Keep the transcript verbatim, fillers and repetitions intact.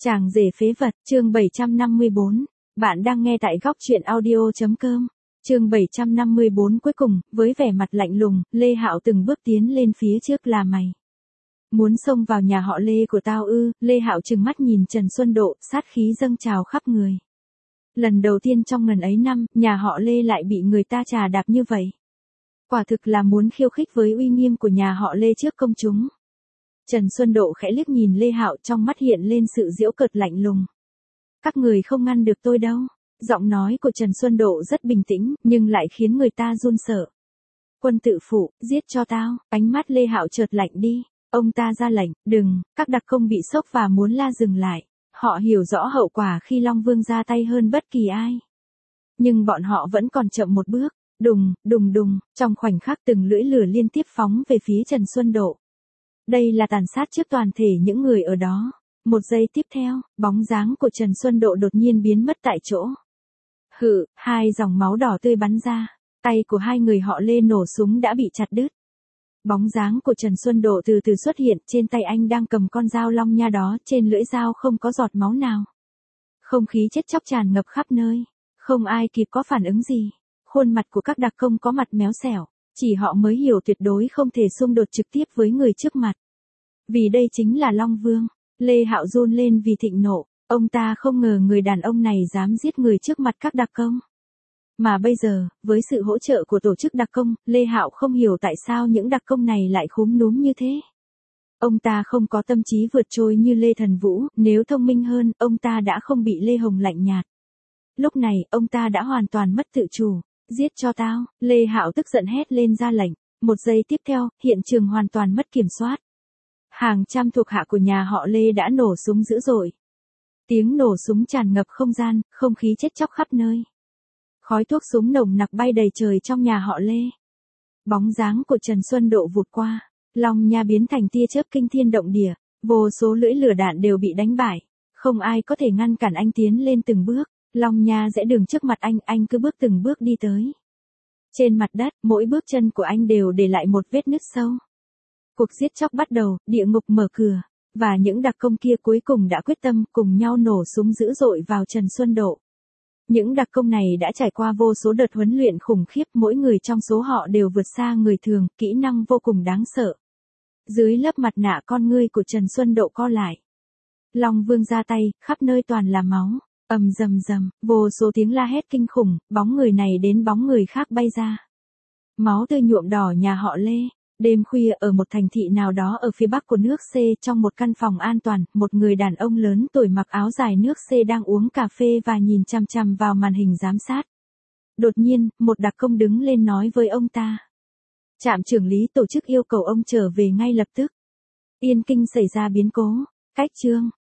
Chàng rể phế vật, chương bảy trăm năm mươi bốn. Bạn đang nghe tại góc truyện audio.com. Chương bảy trăm năm mươi bốn cuối cùng, với vẻ mặt lạnh lùng, Lê Hạo từng bước tiến lên phía trước là mày. Muốn xông vào nhà họ Lê của tao ư? Lê Hạo trừng mắt nhìn Trần Xuân Độ, sát khí dâng trào khắp người. Lần đầu tiên trong ngần ấy năm, nhà họ Lê lại bị người ta trà đạp như vậy. Quả thực là muốn khiêu khích với uy nghiêm của nhà họ Lê trước công chúng. Trần Xuân Độ khẽ liếc nhìn Lê Hạo, trong mắt hiện lên sự giễu cợt lạnh lùng. Các người không ngăn được tôi đâu. Giọng nói của Trần Xuân Độ rất bình tĩnh, nhưng lại khiến người ta run sợ. Quân tự phụ, giết cho tao. Ánh mắt Lê Hạo chợt lạnh đi. Ông ta ra lệnh, đừng, các đặc công bị sốc và muốn la dừng lại. Họ hiểu rõ hậu quả khi Long Vương ra tay hơn bất kỳ ai. Nhưng bọn họ vẫn còn chậm một bước. Đùng, đùng đùng, trong khoảnh khắc từng lưỡi lửa liên tiếp phóng về phía Trần Xuân Độ. Đây là tàn sát trước toàn thể những người ở đó. Một giây tiếp theo, bóng dáng của Trần Xuân Độ đột nhiên biến mất tại chỗ. Hự, hai dòng máu đỏ tươi bắn ra. Tay của hai người họ Lê nổ súng đã bị chặt đứt. Bóng dáng của Trần Xuân Độ từ từ xuất hiện, trên tay anh đang cầm con dao long nha đó, trên lưỡi dao không có giọt máu nào. Không khí chết chóc tràn ngập khắp nơi. Không ai kịp có phản ứng gì. Khuôn mặt của các đặc công có mặt méo xẻo. Chỉ họ mới hiểu tuyệt đối không thể xung đột trực tiếp với người trước mặt. Vì đây chính là Long Vương. Lê Hạo run lên vì thịnh nộ. Ông ta không ngờ người đàn ông này dám giết người trước mặt các đặc công. Mà bây giờ, với sự hỗ trợ của tổ chức đặc công, Lê Hạo không hiểu tại sao những đặc công này lại khúm núm như thế. Ông ta không có tâm trí vượt trội như Lê Thần Vũ, nếu thông minh hơn, ông ta đã không bị Lê Hồng lạnh nhạt. Lúc này, ông ta đã hoàn toàn mất tự chủ. Giết cho tao, Lê Hạo tức giận hét lên ra lệnh. Một giây tiếp theo, hiện trường hoàn toàn mất kiểm soát. Hàng trăm thuộc hạ của nhà họ Lê đã nổ súng dữ dội. Tiếng nổ súng tràn ngập không gian, không khí chết chóc khắp nơi. Khói thuốc súng nồng nặc bay đầy trời trong nhà họ Lê. Bóng dáng của Trần Xuân Độ vụt qua, long nha biến thành tia chớp kinh thiên động địa, vô số lưỡi lửa đạn đều bị đánh bại. Không ai có thể ngăn cản anh tiến lên từng bước. Long nha rẽ đường trước mặt anh, anh cứ bước từng bước đi tới. Trên mặt đất, mỗi bước chân của anh đều để lại một vết nứt sâu. Cuộc giết chóc bắt đầu, địa ngục mở cửa, và những đặc công kia cuối cùng đã quyết tâm cùng nhau nổ súng dữ dội vào Trần Xuân Độ. Những đặc công này đã trải qua vô số đợt huấn luyện khủng khiếp, mỗi người trong số họ đều vượt xa người thường, kỹ năng vô cùng đáng sợ. Dưới lớp mặt nạ con ngươi của Trần Xuân Độ co lại. Long Vương ra tay, khắp nơi toàn là máu. Ầm rầm rầm, vô số tiếng la hét kinh khủng, bóng người này đến bóng người khác bay ra. Máu tươi nhuộm đỏ nhà họ Lê. Đêm khuya ở một thành thị nào đó ở phía bắc của nước C, trong một căn phòng an toàn, một người đàn ông lớn tuổi mặc áo dài nước C đang uống cà phê và nhìn chằm chằm vào màn hình giám sát. Đột nhiên, một đặc công đứng lên nói với ông ta. Trạm trưởng lý tổ chức yêu cầu ông trở về ngay lập tức. Yên Kinh xảy ra biến cố. Cách chương.